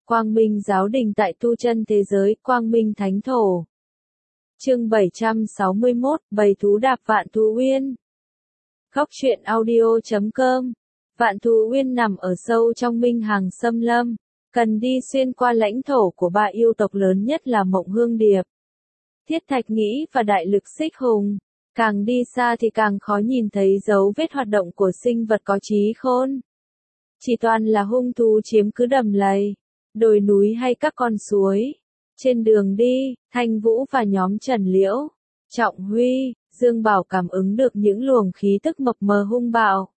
Quang Minh Giáo Đình tại tu chân thế giới, Quang Minh Thánh Thổ. Chương 761, Bầy thú đạp Vạn Thú Uyên. Góc truyện audio.com. Vạn Thú Uyên nằm ở sâu trong Minh Hằng Xâm Lâm, cần đi xuyên qua lãnh thổ của ba yêu tộc lớn nhất là Mộng Hương Điệp, Thiết Thạch Nghĩ và Đại Lực Xích Hùng. Càng đi xa thì càng khó nhìn thấy dấu vết hoạt động của sinh vật có trí khôn. Chỉ toàn là hung thú chiếm cứ đầm lầy, đồi núi hay các con suối. Trên đường đi, Thanh Vũ và nhóm Trần Liễu, Trọng Huy, Dương Bảo cảm ứng được những luồng khí tức mập mờ hung bạo.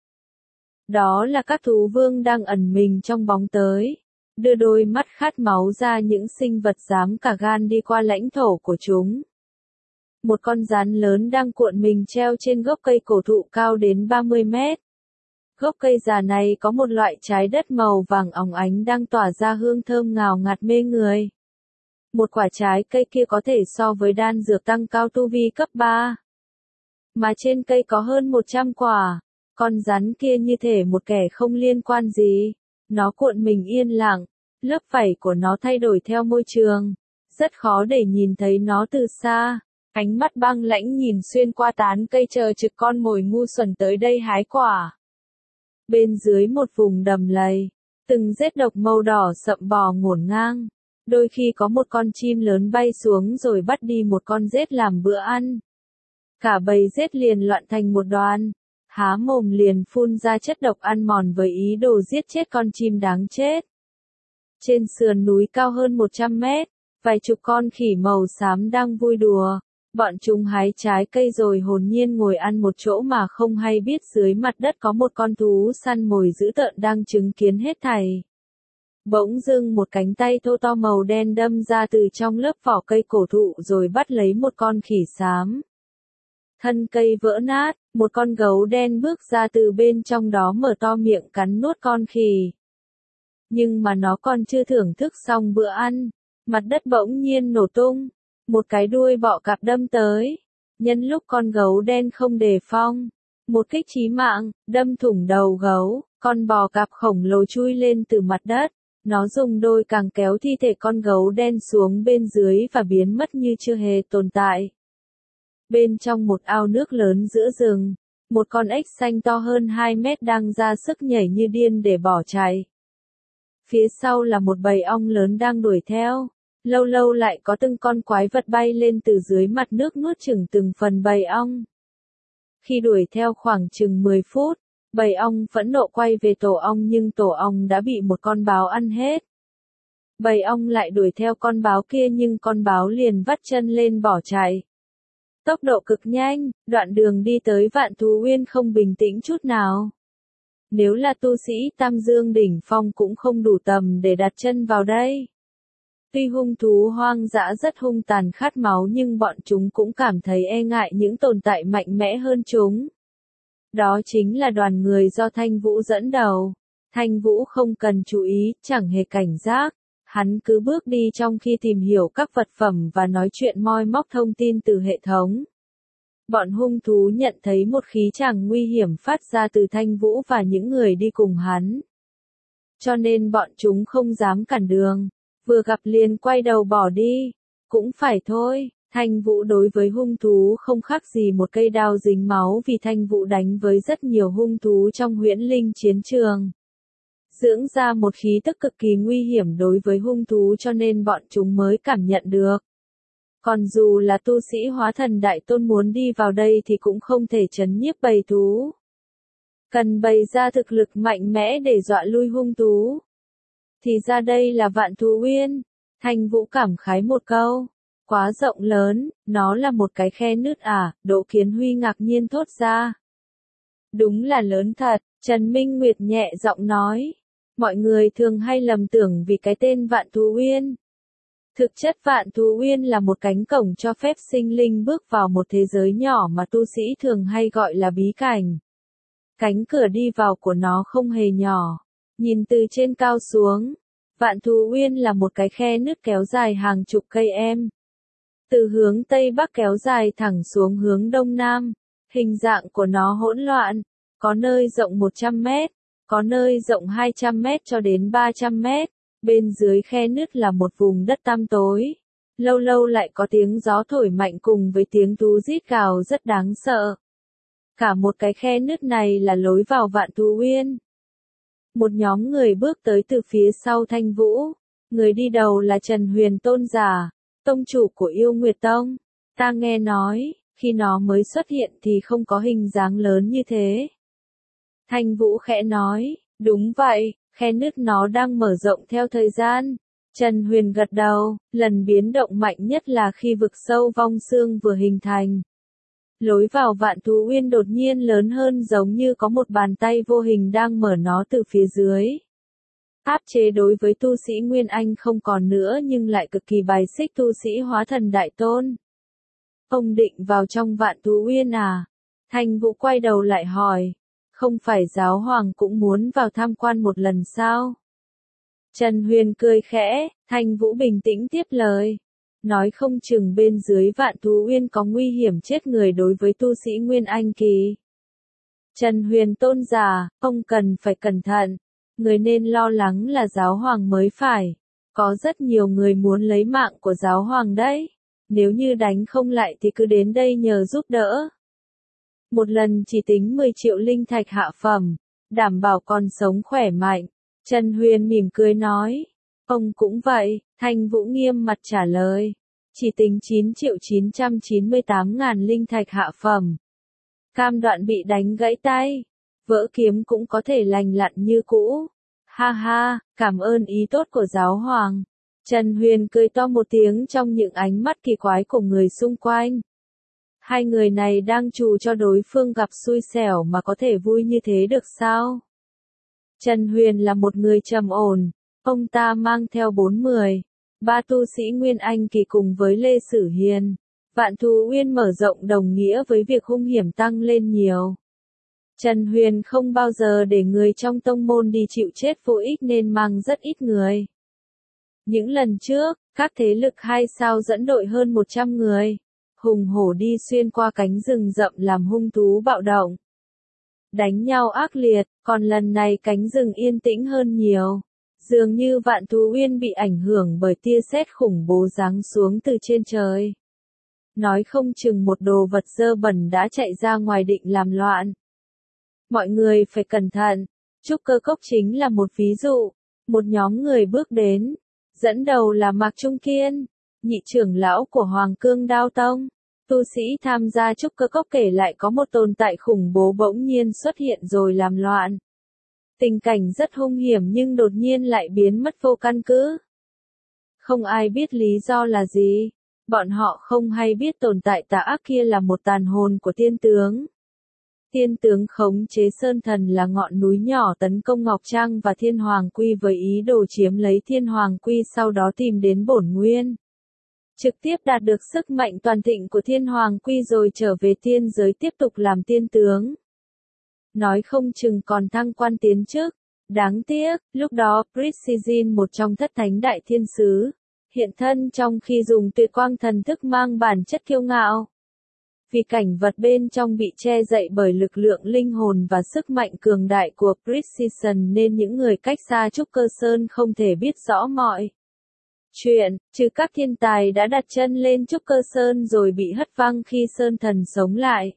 Đó là các thú vương đang ẩn mình trong bóng tối, đưa đôi mắt khát máu ra những sinh vật dám cả gan đi qua lãnh thổ của chúng. Một con rắn lớn đang cuộn mình treo trên gốc cây cổ thụ cao đến 30 mét. Gốc cây già này có một loại trái đất màu vàng óng ánh đang tỏa ra hương thơm ngào ngạt mê người. Một quả trái cây kia có thể so với đan dược tăng cao tu vi cấp 3. Mà trên cây có hơn 100 quả. Con rắn kia như thể một kẻ không liên quan gì. Nó cuộn mình yên lặng, lớp vảy của nó thay đổi theo môi trường. Rất khó để nhìn thấy nó từ xa. Ánh mắt băng lãnh nhìn xuyên qua tán cây chờ trực con mồi ngu xuẩn tới đây hái quả. Bên dưới một vùng đầm lầy, từng rết độc màu đỏ sậm bò ngổn ngang. Đôi khi có một con chim lớn bay xuống rồi bắt đi một con rết làm bữa ăn. Cả bầy rết liền loạn thành một đoàn, há mồm liền phun ra chất độc ăn mòn với ý đồ giết chết con chim đáng chết. Trên sườn núi cao hơn 100 mét, vài chục con khỉ màu xám đang vui đùa. Bọn chúng hái trái cây rồi hồn nhiên ngồi ăn một chỗ mà không hay biết dưới mặt đất có một con thú săn mồi dữ tợn đang chứng kiến hết thảy. Bỗng dưng một cánh tay thô to màu đen đâm ra từ trong lớp vỏ cây cổ thụ rồi bắt lấy một con khỉ xám. Thân cây vỡ nát, một con gấu đen bước ra từ bên trong đó mở to miệng cắn nuốt con khỉ. Nhưng mà nó còn chưa thưởng thức xong bữa ăn, mặt đất bỗng nhiên nổ tung. Một cái đuôi bọ cạp đâm tới. Nhân lúc con gấu đen không đề phòng, một kích chí mạng, đâm thủng đầu gấu, con bò cạp khổng lồ chui lên từ mặt đất. Nó dùng đôi càng kéo thi thể con gấu đen xuống bên dưới và biến mất như chưa hề tồn tại. Bên trong một ao nước lớn giữa rừng, một con ếch xanh to hơn 2 mét đang ra sức nhảy như điên để bỏ chạy. Phía sau là một bầy ong lớn đang đuổi theo. Lâu lâu lại có từng con quái vật bay lên từ dưới mặt nước nuốt chửng từng phần bầy ong. Khi đuổi theo khoảng chừng 10 phút, bầy ong phẫn nộ quay về tổ ong nhưng tổ ong đã bị một con báo ăn hết. Bầy ong lại đuổi theo con báo kia nhưng con báo liền vắt chân lên bỏ chạy. Tốc độ cực nhanh, đoạn đường đi tới Vạn Thú Uyên không bình tĩnh chút nào. Nếu là tu sĩ Tam Dương đỉnh phong cũng không đủ tầm để đặt chân vào đây. Tuy hung thú hoang dã rất hung tàn khát máu nhưng bọn chúng cũng cảm thấy e ngại những tồn tại mạnh mẽ hơn chúng. Đó chính là đoàn người do Thanh Vũ dẫn đầu. Thanh Vũ không cần chú ý, chẳng hề cảnh giác. Hắn cứ bước đi trong khi tìm hiểu các vật phẩm và nói chuyện moi móc thông tin từ hệ thống. Bọn hung thú nhận thấy một khí tràng nguy hiểm phát ra từ Thanh Vũ và những người đi cùng hắn. Cho nên bọn chúng không dám cản đường. Vừa gặp liền quay đầu bỏ đi. Cũng phải thôi, Thanh Vũ đối với hung thú không khác gì một cây đao dính máu vì Thanh Vũ đánh với rất nhiều hung thú trong huyễn linh chiến trường. Dưỡng ra một khí tức cực kỳ nguy hiểm đối với hung thú cho nên bọn chúng mới cảm nhận được. Còn dù là tu sĩ hóa thần đại tôn muốn đi vào đây thì cũng không thể trấn nhiếp bầy thú. Cần bày ra thực lực mạnh mẽ để dọa lui hung thú. Thì ra đây là Vạn Thú Uyên. Thanh Vũ cảm khái một câu. Quá rộng lớn, nó là một cái khe nứt à, Đỗ Kiến Huy ngạc nhiên thốt ra. Đúng là lớn thật, Trần Minh Nguyệt nhẹ giọng nói. Mọi người thường hay lầm tưởng vì cái tên Vạn Thú Uyên. Thực chất Vạn Thú Uyên là một cánh cổng cho phép sinh linh bước vào một thế giới nhỏ mà tu sĩ thường hay gọi là bí cảnh. Cánh cửa đi vào của nó không hề nhỏ. Nhìn từ trên cao xuống, Vạn Thú Uyên là một cái khe nứt kéo dài hàng chục cây em. Từ hướng Tây Bắc kéo dài thẳng xuống hướng Đông Nam, hình dạng của nó hỗn loạn, có nơi rộng 100 mét, có nơi rộng 200 mét cho đến 300 mét, Bên dưới khe nứt là một vùng đất tăm tối. Lâu lâu lại có tiếng gió thổi mạnh cùng với tiếng thú rít gào rất đáng sợ. Cả một cái khe nứt này là lối vào Vạn Thú Uyên. Một nhóm người bước tới từ phía sau Thanh Vũ. Người đi đầu là Trần Huyền Tôn giả, tông chủ của Yêu Nguyệt Tông. Ta nghe nói, khi nó mới xuất hiện thì không có hình dáng lớn như thế. Thanh Vũ khẽ nói, đúng vậy, khe nứt nó đang mở rộng theo thời gian. Trần Huyền gật đầu, lần biến động mạnh nhất là khi vực sâu vong xương vừa hình thành. Lối vào Vạn Thú Uyên đột nhiên lớn hơn, giống như có một bàn tay vô hình đang mở nó từ phía dưới. Áp chế đối với tu sĩ Nguyên Anh không còn nữa, nhưng lại cực kỳ bài xích tu sĩ Hóa Thần Đại Tôn. Ông định vào trong Vạn Thú Uyên à? Thanh Vũ quay đầu lại hỏi. Không phải giáo hoàng cũng muốn vào tham quan một lần sao? Trần Huyền cười khẽ, Thanh Vũ bình tĩnh tiếp lời. Nói không chừng bên dưới Vạn Thú Uyên có nguy hiểm chết người đối với tu sĩ Nguyên Anh kỳ. Trần Huyền Tôn giả, ông cần phải cẩn thận. Người nên lo lắng là giáo hoàng mới phải. Có rất nhiều người muốn lấy mạng của giáo hoàng đấy. Nếu như đánh không lại thì cứ đến đây nhờ giúp đỡ. Một lần chỉ tính 10 triệu linh thạch hạ phẩm, đảm bảo còn sống khỏe mạnh. Trần Huyền mỉm cười nói. Ông cũng vậy, Thanh Vũ nghiêm mặt trả lời. Chỉ tính 9 triệu 998 ngàn linh thạch hạ phẩm. Cam đoạn bị đánh gãy tay. Vỡ kiếm cũng có thể lành lặn như cũ. Ha ha, cảm ơn ý tốt của giáo hoàng. Trần Huyền cười to một tiếng trong những ánh mắt kỳ quái của người xung quanh. Hai người này đang trù cho đối phương gặp xui xẻo mà có thể vui như thế được sao? Trần Huyền là một người trầm ổn. Ông ta mang theo 3 tu sĩ Nguyên Anh kỳ cùng với Lê Sử Hiền. Vạn Thú Uyên mở rộng đồng nghĩa với việc hung hiểm tăng lên nhiều. Trần Huyền không bao giờ để người trong tông môn đi chịu chết vô ích nên mang rất ít người. Những lần trước, các thế lực 2 sao dẫn đội hơn 100 người. Hùng hổ đi xuyên qua cánh rừng rậm làm hung thú bạo động. Đánh nhau ác liệt, còn lần này cánh rừng yên tĩnh hơn nhiều. Dường như Vạn Thú Uyên bị ảnh hưởng bởi tia sét khủng bố giáng xuống từ trên trời. Nói không chừng một đồ vật dơ bẩn đã chạy ra ngoài định làm loạn. Mọi người phải cẩn thận. Trúc Cơ Cốc chính là một ví dụ. Một nhóm người bước đến. Dẫn đầu là Mạc Trung Kiên, nhị trưởng lão của Hoàng Cương Đao Tông. Tu sĩ tham gia Trúc Cơ Cốc kể lại có một tồn tại khủng bố bỗng nhiên xuất hiện rồi làm loạn. Tình cảnh rất hung hiểm nhưng đột nhiên lại biến mất vô căn cứ. Không ai biết lý do là gì. Bọn họ không hay biết tồn tại tà ác kia là một tàn hồn của tiên tướng. Tiên tướng khống chế Sơn Thần là ngọn núi nhỏ tấn công Ngọc Trang và Thiên Hoàng Quy với ý đồ chiếm lấy Thiên Hoàng Quy, sau đó tìm đến bổn nguyên. Trực tiếp đạt được sức mạnh toàn thịnh của Thiên Hoàng Quy rồi trở về tiên giới tiếp tục làm tiên tướng. Nói không chừng còn thăng quan tiến chức. Đáng tiếc, lúc đó Precision, một trong thất thánh đại thiên sứ, hiện thân trong khi dùng tuyệt quang thần thức mang bản chất kiêu ngạo. Vì cảnh vật bên trong bị che dậy bởi lực lượng linh hồn và sức mạnh cường đại của Precision nên những người cách xa Trúc Cơ Sơn không thể biết rõ mọi chuyện, trừ các thiên tài đã đặt chân lên Trúc Cơ Sơn rồi bị hất văng khi Sơn Thần sống lại.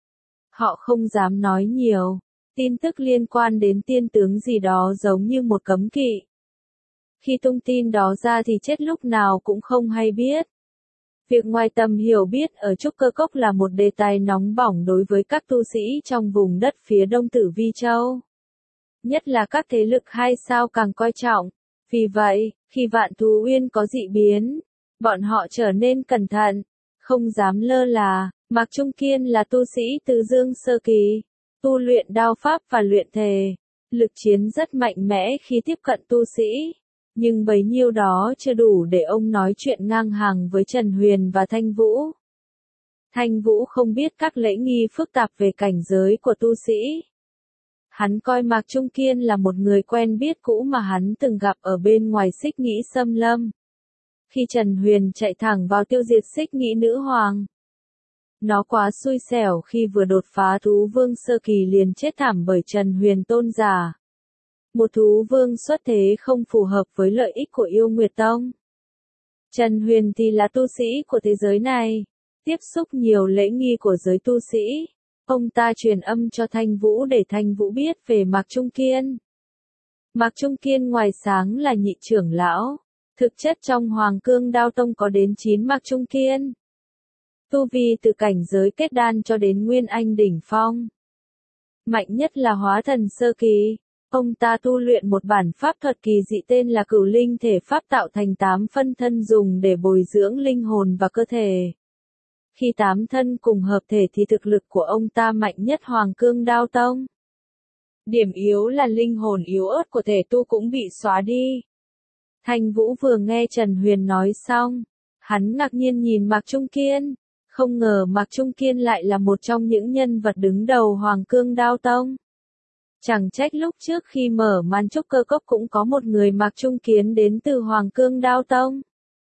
Họ không dám nói nhiều. Tin tức liên quan đến tiên tướng gì đó giống như một cấm kỵ. Khi tung tin đó ra thì chết lúc nào cũng không hay biết. Việc ngoài tầm hiểu biết ở Trúc Cơ Cốc là một đề tài nóng bỏng đối với các tu sĩ trong vùng đất phía đông Tử Vi Châu. Nhất là các thế lực 2 sao càng coi trọng. Vì vậy, khi Vạn Thú Uyên có dị biến, bọn họ trở nên cẩn thận, không dám lơ là. Mạc Trung Kiên là tu sĩ Tứ Dương sơ kỳ, tu luyện đao pháp và luyện thể, lực chiến rất mạnh mẽ khi tiếp cận tu sĩ. Nhưng bấy nhiêu đó chưa đủ để ông nói chuyện ngang hàng với Trần Huyền và Thanh Vũ. Thanh Vũ không biết các lễ nghi phức tạp về cảnh giới của tu sĩ. Hắn coi Mạc Trung Kiên là một người quen biết cũ mà hắn từng gặp ở bên ngoài Xích Nghĩ Xâm Lâm. Khi Trần Huyền chạy thẳng vào tiêu diệt Xích Nghĩ Nữ Hoàng, nó quá xui xẻo khi vừa đột phá Thú Vương sơ kỳ liền chết thảm bởi Trần Huyền Tôn giả. Một thú vương xuất thế không phù hợp với lợi ích của Yêu Nguyệt Tông. Trần Huyền thì là tu sĩ của thế giới này, tiếp xúc nhiều lễ nghi của giới tu sĩ. Ông ta truyền âm cho Thanh Vũ để Thanh Vũ biết về Mạc Trung Kiên. Mạc Trung Kiên ngoài sáng là nhị trưởng lão, thực chất trong Hoàng Cương Đao Tông có đến 9 Mạc Trung Kiên. Tu vi từ cảnh giới kết đan cho đến Nguyên Anh đỉnh phong. Mạnh nhất là hóa thần sơ kỳ. Ông ta tu luyện một bản pháp thuật kỳ dị tên là Cửu Linh Thể Pháp, tạo thành 8 phân thân dùng để bồi dưỡng linh hồn và cơ thể. Khi 8 thân cùng hợp thể thì thực lực của ông ta mạnh nhất Hoàng Cương Đao Tông. Điểm yếu là linh hồn yếu ớt của thể tu cũng bị xóa đi. Thanh Vũ vừa nghe Trần Huyền nói xong, hắn ngạc nhiên nhìn Mạc Trung Kiên, không ngờ Mạc Trung Kiên lại là một trong những nhân vật đứng đầu Hoàng Cương Đao Tông. Chẳng trách lúc trước khi mở màn Trúc Cơ Cốc cũng có một người Mạc Trung Kiên đến từ Hoàng Cương Đao Tông.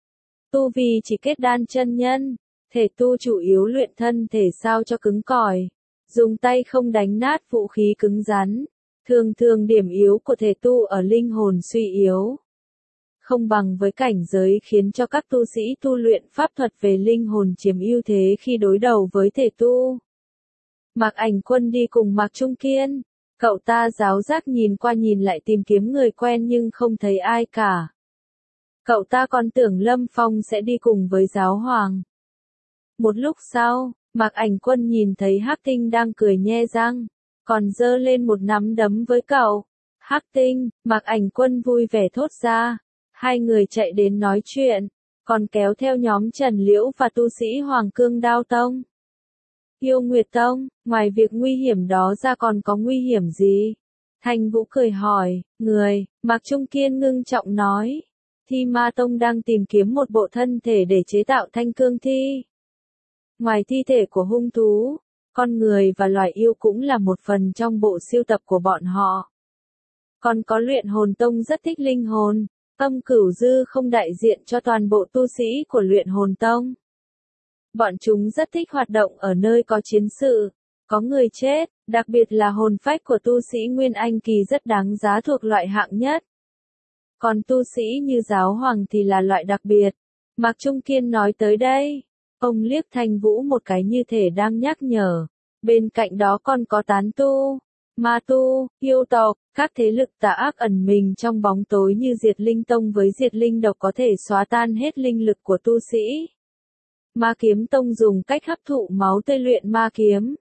Tu vì chỉ kết đan chân nhân, thể tu chủ yếu luyện thân thể sao cho cứng cỏi, dùng tay không đánh nát vũ khí cứng rắn. Thường thường điểm yếu của thể tu ở linh hồn suy yếu, không bằng với cảnh giới, khiến cho các tu sĩ tu luyện pháp thuật về linh hồn chiếm ưu thế khi đối đầu với thể tu. Mạc Ảnh Quân đi cùng Mạc Trung Kiên, cậu ta giáo giác nhìn qua nhìn lại tìm kiếm người quen nhưng không thấy ai cả. Cậu ta còn tưởng Lâm Phong sẽ đi cùng với giáo hoàng. Một lúc sau, Mạc Ảnh Quân nhìn thấy Hắc Tinh đang cười nhe răng, còn giơ lên một nắm đấm với cậu. Hắc Tinh, Mạc Ảnh Quân vui vẻ thốt ra. Hai người chạy đến nói chuyện, còn kéo theo nhóm Trần Liễu và tu sĩ Hoàng Cương Đao Tông. Yêu Nguyệt Tông, ngoài việc nguy hiểm đó ra còn có nguy hiểm gì? Thanh Vũ cười hỏi, Mạc Trung Kiên ngưng trọng nói. Thi Ma Tông đang tìm kiếm một bộ thân thể để chế tạo thanh cương thi. Ngoài thi thể của hung thú, con người và loài yêu cũng là một phần trong bộ sưu tập của bọn họ. Còn có Luyện Hồn Tông rất thích linh hồn. Âm Cửu Dư không đại diện cho toàn bộ tu sĩ của Luyện Hồn Tông. Bọn chúng rất thích hoạt động ở nơi có chiến sự, có người chết, đặc biệt là hồn phách của tu sĩ Nguyên Anh kỳ rất đáng giá, thuộc loại hạng nhất. Còn tu sĩ như giáo hoàng thì là loại đặc biệt. Mạc Trung Kiên nói tới đây, ông liếc Thanh Vũ một cái như thể đang nhắc nhở. Bên cạnh đó còn có tán tu, ma tu, yêu tộc, các thế lực tà ác ẩn mình trong bóng tối như Diệt Linh Tông với Diệt Linh độc có thể xóa tan hết linh lực của tu sĩ. Ma Kiếm Tông dùng cách hấp thụ máu tươi luyện ma kiếm.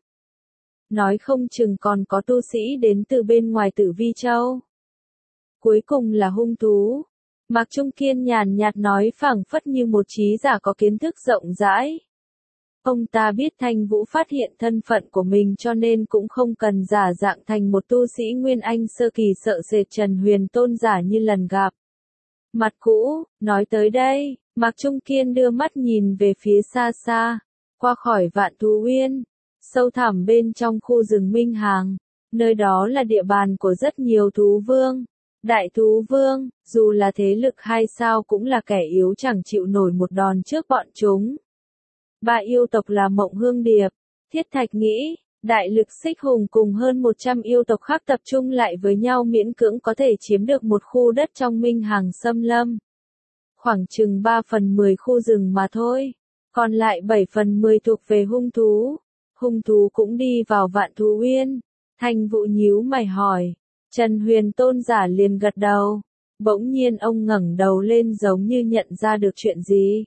Nói không chừng còn có tu sĩ đến từ bên ngoài Tử Vi Châu. Cuối cùng là hung thú. Mạc Trung Kiên nhàn nhạt nói phảng phất như một trí giả có kiến thức rộng rãi. Ông ta biết Thanh Vũ phát hiện thân phận của mình cho nên cũng không cần giả dạng thành một tu sĩ Nguyên Anh sơ kỳ sợ sệt Trần Huyền tôn giả như lần gặp. Mặt cũ, nói tới đây, Mạc Trung Kiên đưa mắt nhìn về phía xa xa, qua khỏi Vạn Thú Uyên, sâu thẳm bên trong khu rừng Minh Hàng, nơi đó là địa bàn của rất nhiều thú vương. Đại thú vương, dù là thế lực hay sao cũng là kẻ yếu chẳng chịu nổi một đòn trước bọn chúng. Ba yêu tộc là Mộng Hương Điệp, Thiết Thạch Nghĩ, Đại Lực Xích Hùng cùng hơn 100 yêu tộc khác tập trung lại với nhau miễn cưỡng có thể chiếm được một khu đất trong Minh Hàng xâm lâm. Khoảng chừng 3/10 khu rừng mà thôi, còn lại 7/10 thuộc về hung thú. Hung thú cũng đi vào Vạn Thú Uyên. Thanh Vũ nhíu mày hỏi, Trần Huyền tôn giả liền gật đầu. Bỗng nhiên ông ngẩng đầu lên giống như nhận ra được chuyện gì.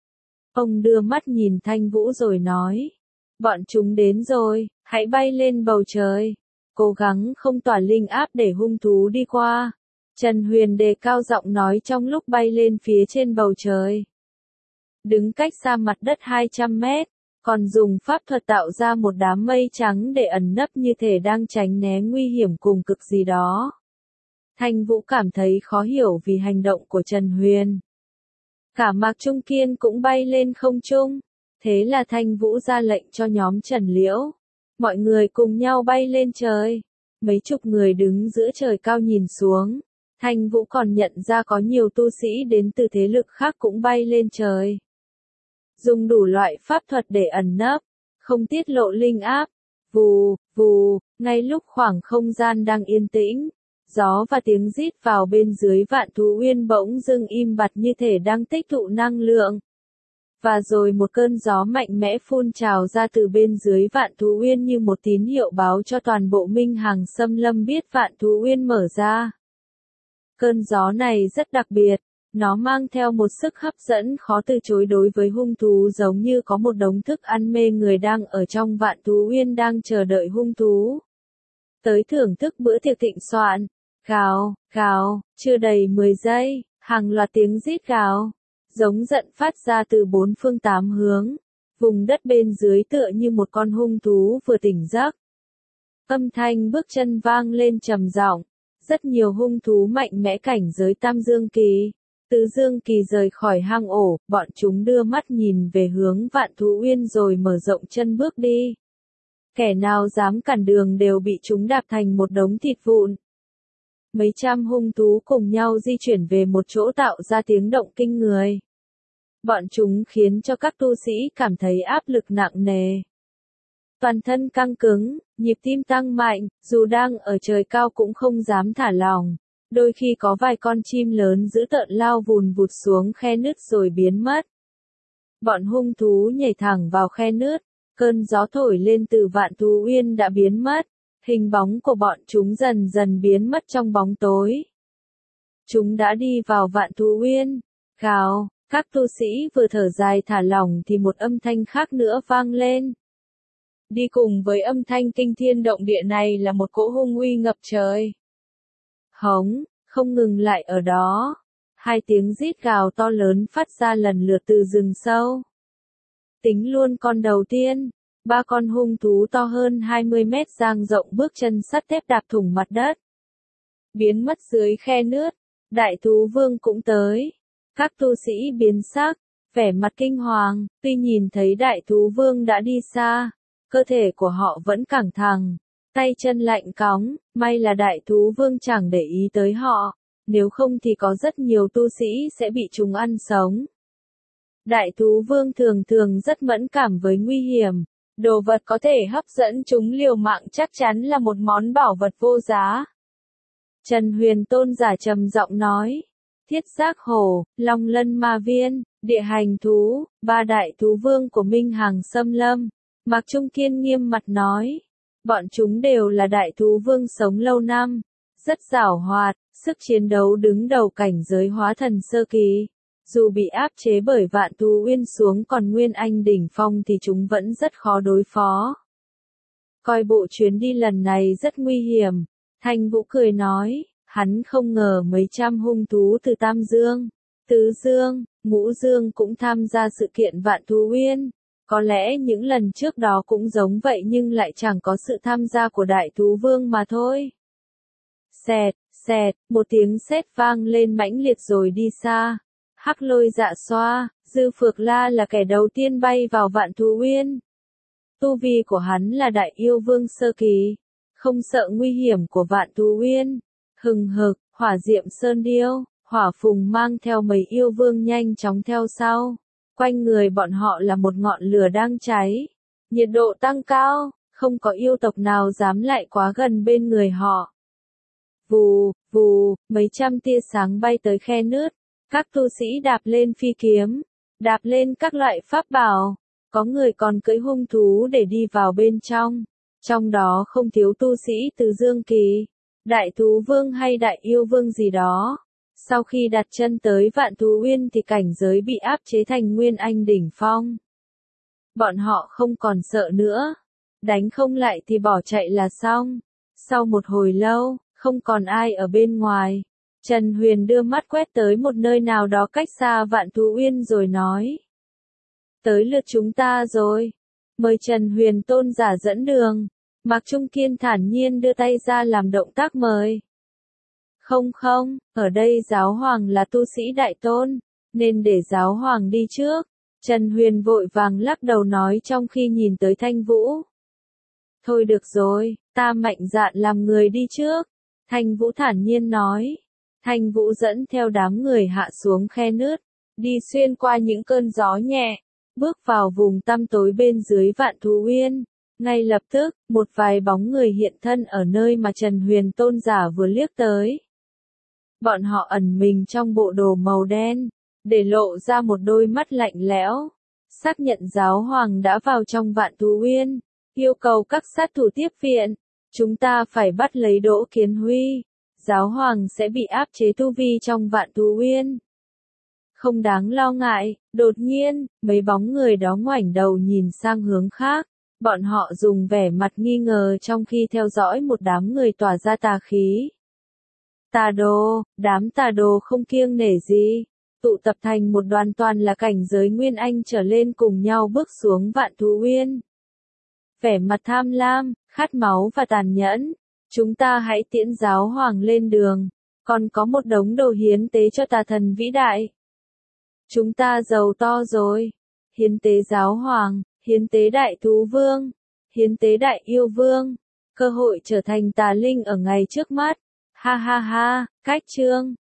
Ông đưa mắt nhìn Thanh Vũ rồi nói, bọn chúng đến rồi, hãy bay lên bầu trời, cố gắng không tỏa linh áp để hung thú đi qua. Trần Huyền đề cao giọng nói trong lúc bay lên phía trên bầu trời. Đứng cách xa mặt đất 200 mét, còn dùng pháp thuật tạo ra một đám mây trắng để ẩn nấp như thể đang tránh né nguy hiểm cùng cực gì đó. Thanh Vũ cảm thấy khó hiểu vì hành động của Trần Huyền. Cả Mạc Trung Kiên cũng bay lên không trung. Thế là Thanh Vũ ra lệnh cho nhóm Trần Liễu. Mọi người cùng nhau bay lên trời. Mấy chục người đứng giữa trời cao nhìn xuống. Thanh Vũ còn nhận ra có nhiều tu sĩ đến từ thế lực khác cũng bay lên trời. Dùng đủ loại pháp thuật để ẩn nấp, không tiết lộ linh áp. Vù, vù, ngay lúc khoảng không gian đang yên tĩnh, gió và tiếng rít vào bên dưới Vạn Thú Uyên bỗng dưng im bặt như thể đang tích tụ năng lượng. Và rồi một cơn gió mạnh mẽ phun trào ra từ bên dưới Vạn Thú Uyên như một tín hiệu báo cho toàn bộ Minh Hằng Xâm Lâm biết Vạn Thú Uyên mở ra. Cơn gió này rất đặc biệt, nó mang theo một sức hấp dẫn khó từ chối đối với hung thú, giống như có một đống thức ăn mê người đang ở trong Vạn Thú Uyên đang chờ đợi hung thú tới thưởng thức bữa tiệc thịnh soạn. Gào, gào, chưa đầy 10 giây, hàng loạt tiếng rít gào, giống giận phát ra từ bốn phương tám hướng. Vùng đất bên dưới tựa như một con hung thú vừa tỉnh giấc. Âm thanh bước chân vang lên trầm giọng. Rất nhiều hung thú mạnh mẽ cảnh giới Tam Dương Kỳ, Tứ Dương Kỳ rời khỏi hang ổ, bọn chúng đưa mắt nhìn về hướng Vạn Thú Uyên rồi mở rộng chân bước đi. Kẻ nào dám cản đường đều bị chúng đạp thành một đống thịt vụn. Mấy trăm hung thú cùng nhau di chuyển về một chỗ tạo ra tiếng động kinh người. Bọn chúng khiến cho các tu sĩ cảm thấy áp lực nặng nề. Toàn thân căng cứng, nhịp tim tăng mạnh, dù đang ở trời cao cũng không dám thả lỏng. Đôi khi có vài con chim lớn dữ tợn lao vùn vụt xuống khe nứt rồi biến mất. Bọn hung thú nhảy thẳng vào khe nứt, cơn gió thổi lên từ Vạn Thú Uyên đã biến mất. Hình bóng của bọn chúng dần dần biến mất trong bóng tối. Chúng đã đi vào Vạn Thú Uyên. Gào, các tu sĩ vừa thở dài thả lỏng thì một âm thanh khác nữa vang lên. Đi cùng với âm thanh kinh thiên động địa này là một cỗ hung uy ngập trời. Hống, không ngừng lại ở đó. Hai tiếng rít gào to lớn phát ra lần lượt từ rừng sâu. Tính luôn con đầu tiên. 3 con hung thú to hơn 20 mét dang rộng bước chân sắt thép đạp thủng mặt đất. Biến mất dưới khe nứt. Đại thú vương cũng tới. Các tu sĩ biến sắc, vẻ mặt kinh hoàng, tuy nhìn thấy đại thú vương đã đi xa. Cơ thể của họ vẫn căng thẳng, tay chân lạnh cóng, may là đại thú vương chẳng để ý tới họ, nếu không thì có rất nhiều tu sĩ sẽ bị chúng ăn sống. Đại thú vương thường thường rất mẫn cảm với nguy hiểm, đồ vật có thể hấp dẫn chúng liều mạng chắc chắn là một món bảo vật vô giá. Trần Huyền Tôn giả trầm giọng nói, Thiết Giác Hổ, Long Lân Ma Viên, Địa Hành Thú, 3 đại thú vương của Minh Hằng Xâm Lâm. Mạc Trung Kiên nghiêm mặt nói, bọn chúng đều là đại thú vương sống lâu năm, rất giàu hoạt, sức chiến đấu đứng đầu cảnh giới hóa thần sơ kỳ. Dù bị áp chế bởi Vạn Thú Uyên xuống còn Nguyên Anh đỉnh phong thì chúng vẫn rất khó đối phó. Coi bộ chuyến đi lần này rất nguy hiểm, Thanh Vũ cười nói, hắn không ngờ mấy trăm hung thú từ Tam Dương, Tứ Dương, Ngũ Dương cũng tham gia sự kiện Vạn Thú Uyên. Có lẽ những lần trước đó cũng giống vậy nhưng lại chẳng có sự tham gia của đại thú vương mà thôi. Xẹt, xẹt, một tiếng sét vang lên mãnh liệt rồi đi xa. Hắc Lôi Dạ Xoa, Dư Phược La là kẻ đầu tiên bay vào Vạn Thú Uyên. Tu vi của hắn là đại yêu vương sơ kỳ, không sợ nguy hiểm của Vạn Thú Uyên. Hừng hực, hỏa diệm sơn điêu, hỏa phùng mang theo mấy yêu vương nhanh chóng theo sau. Quanh người bọn họ là một ngọn lửa đang cháy. Nhiệt độ tăng cao, không có yêu tộc nào dám lại quá gần bên người họ. Vù, vù, mấy trăm tia sáng bay tới khe nứt. Các tu sĩ đạp lên phi kiếm, đạp lên các loại pháp bảo. Có người còn cưỡi hung thú để đi vào bên trong. Trong đó không thiếu tu sĩ từ Dương Kỳ, đại thú vương hay đại yêu vương gì đó. Sau khi đặt chân tới Vạn Thú Uyên thì cảnh giới bị áp chế thành Nguyên Anh đỉnh phong. Bọn họ không còn sợ nữa. Đánh không lại thì bỏ chạy là xong. Sau một hồi lâu, không còn ai ở bên ngoài. Trần Huyền đưa mắt quét tới một nơi nào đó cách xa Vạn Thú Uyên rồi nói. Tới lượt chúng ta rồi. Mời Trần Huyền Tôn giả dẫn đường. Mạc Trung Kiên thản nhiên đưa tay ra làm động tác mời. Không, ở đây giáo hoàng là tu sĩ đại tôn, nên để giáo hoàng đi trước. Trần Huyền vội vàng lắc đầu nói trong khi nhìn tới Thanh Vũ. Thôi được rồi, ta mạnh dạn làm người đi trước. Thanh Vũ thản nhiên nói. Thanh Vũ dẫn theo đám người hạ xuống khe nứt, đi xuyên qua những cơn gió nhẹ, bước vào vùng tăm tối bên dưới Vạn Thú Uyên. Ngay lập tức, một vài bóng người hiện thân ở nơi mà Trần Huyền Tôn giả vừa liếc tới. Bọn họ ẩn mình trong bộ đồ màu đen, để lộ ra một đôi mắt lạnh lẽo. Xác nhận giáo hoàng đã vào trong Vạn Thú Uyên, yêu cầu các sát thủ tiếp viện. Chúng ta phải bắt lấy Đỗ Kiến Huy. Giáo hoàng sẽ bị áp chế tu vi trong Vạn Thú Uyên. Không đáng lo ngại, đột nhiên, mấy bóng người đó ngoảnh đầu nhìn sang hướng khác. Bọn họ dùng vẻ mặt nghi ngờ trong khi theo dõi một đám người tỏa ra tà khí. Tà đồ, đám tà đồ không kiêng nể gì. Tụ tập thành một đoàn toàn là cảnh giới Nguyên Anh trở lên cùng nhau bước xuống Vạn Thú Uyên. Vẻ mặt tham lam, khát máu và tàn nhẫn. Chúng ta hãy tiễn giáo hoàng lên đường. Còn có một đống đồ hiến tế cho tà thần vĩ đại. Chúng ta giàu to rồi. Hiến tế giáo hoàng, hiến tế đại thú vương, hiến tế đại yêu vương. Cơ hội trở thành tà linh ở ngày trước mắt. Ha ha ha, cách chương.